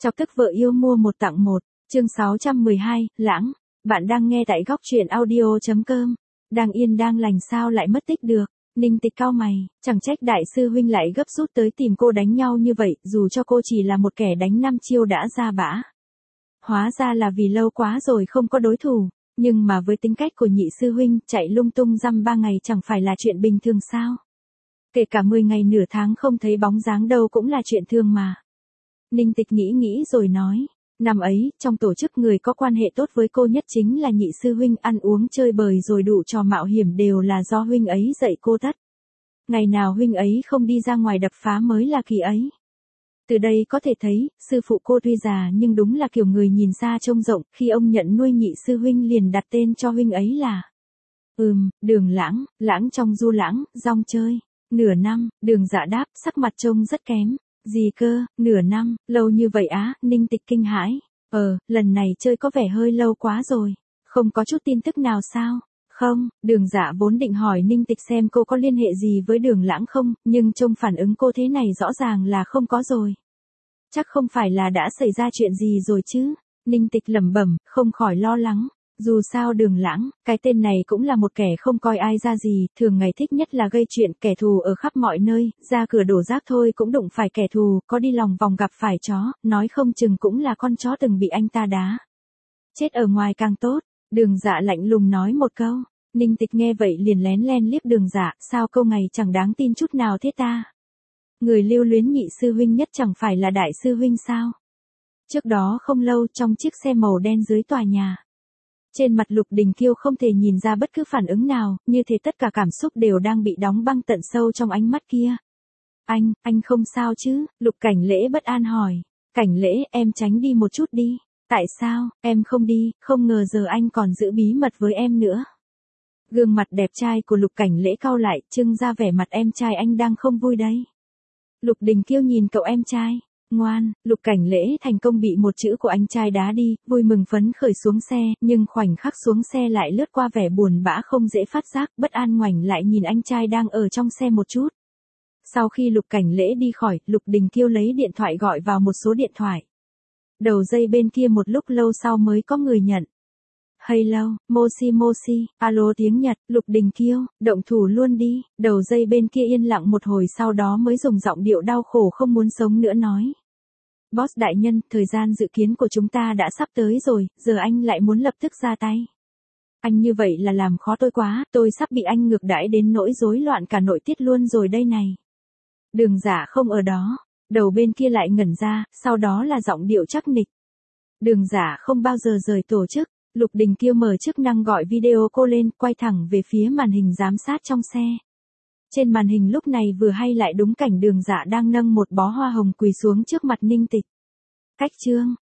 Chọc tức vợ yêu mua một tặng một, chương 612, lãng. Bạn đang nghe tại góc truyện audio.com. Đang yên đang lành sao lại mất tích được. Ninh Tịch cau mày, chẳng trách đại sư huynh lại gấp rút tới tìm cô đánh nhau như vậy, dù cho cô chỉ là một kẻ đánh 5 chiêu đã ra bã. Hóa ra là vì lâu quá rồi không có đối thủ, nhưng mà với tính cách của nhị sư huynh, chạy lung tung dăm 3 ngày chẳng phải là chuyện bình thường sao? Kể cả 10 ngày nửa tháng không thấy bóng dáng đâu cũng là chuyện thường mà. Ninh Tịch nghĩ rồi nói, năm ấy, trong tổ chức người có quan hệ tốt với cô nhất chính là nhị sư huynh, ăn uống chơi bời rồi đủ trò mạo hiểm đều là do huynh ấy dạy cô tất. Ngày nào huynh ấy không đi ra ngoài đập phá mới là kỳ ấy. Từ đây có thể thấy, sư phụ cô tuy già nhưng đúng là kiểu người nhìn xa trông rộng, khi ông nhận nuôi nhị sư huynh liền đặt tên cho huynh ấy là Đường Lãng, lãng trong du lãng, rong chơi. Nửa năm, Đường Dạ đáp, sắc mặt trông rất kém. Gì cơ, nửa năm, lâu như vậy á, Ninh Tịch kinh hãi. Lần này chơi có vẻ hơi lâu quá rồi. Không có chút tin tức nào sao? Không, Đường Dạ vốn định hỏi Ninh Tịch xem cô có liên hệ gì với Đường Lãng không, nhưng trông phản ứng cô thế này rõ ràng là không có rồi. Chắc không phải là đã xảy ra chuyện gì rồi chứ? Ninh Tịch lẩm bẩm, không khỏi lo lắng. Dù sao Đường Lãng, cái tên này cũng là một kẻ không coi ai ra gì, thường ngày thích nhất là gây chuyện, kẻ thù ở khắp mọi nơi, ra cửa đổ rác thôi cũng đụng phải kẻ thù, có đi lòng vòng gặp phải chó, nói không chừng cũng là con chó từng bị anh ta đá. Chết ở ngoài càng tốt, Đường Dạ lạnh lùng nói một câu. Ninh Tịch nghe vậy liền lén len liếc Đường Dạ, sao câu này chẳng đáng tin chút nào thế ta? Người lưu luyến nhị sư huynh nhất chẳng phải là đại sư huynh sao? Trước đó không lâu trong chiếc xe màu đen dưới tòa nhà. Trên mặt Lục Đình Kiêu không thể nhìn ra bất cứ phản ứng nào, như thể tất cả cảm xúc đều đang bị đóng băng tận sâu trong ánh mắt kia. Anh không sao chứ? Lục Cảnh Lễ bất an hỏi. Cảnh Lễ, em tránh đi một chút đi. Tại sao, em không đi, không ngờ giờ anh còn giữ bí mật với em nữa. Gương mặt đẹp trai của Lục Cảnh Lễ cau lại, trưng ra vẻ mặt em trai anh đang không vui đấy. Lục Đình Kiêu nhìn cậu em trai. Ngoan, Lục Cảnh Lễ thành công bị một chữ của anh trai đá đi, vui mừng phấn khởi xuống xe, nhưng khoảnh khắc xuống xe lại lướt qua vẻ buồn bã không dễ phát giác, bất an ngoảnh lại nhìn anh trai đang ở trong xe một chút. Sau khi Lục Cảnh Lễ đi khỏi, Lục Đình Kiêu lấy điện thoại gọi vào một số điện thoại. Đầu dây bên kia một lúc lâu sau mới có người nhận. Hello, Moshi, alo tiếng Nhật, Lục Đình Kiêu, động thủ luôn đi, đầu dây bên kia yên lặng một hồi sau đó mới dùng giọng điệu đau khổ không muốn sống nữa nói. Boss đại nhân, thời gian dự kiến của chúng ta đã sắp tới rồi, giờ anh lại muốn lập tức ra tay. Anh như vậy là làm khó tôi quá, tôi sắp bị anh ngược đãi đến nỗi rối loạn cả nội tiết luôn rồi đây này. Đường Dạ không ở đó, đầu bên kia lại ngẩn ra, sau đó là giọng điệu chắc nịch. Đường Dạ không bao giờ rời tổ chức. Lục Đình Kiêu mở chức năng gọi video cô lên, quay thẳng về phía màn hình giám sát trong xe. Trên màn hình lúc này vừa hay lại đúng cảnh Đường Dạ đang nâng một bó hoa hồng quỳ xuống trước mặt Ninh Tịch. Cách chương,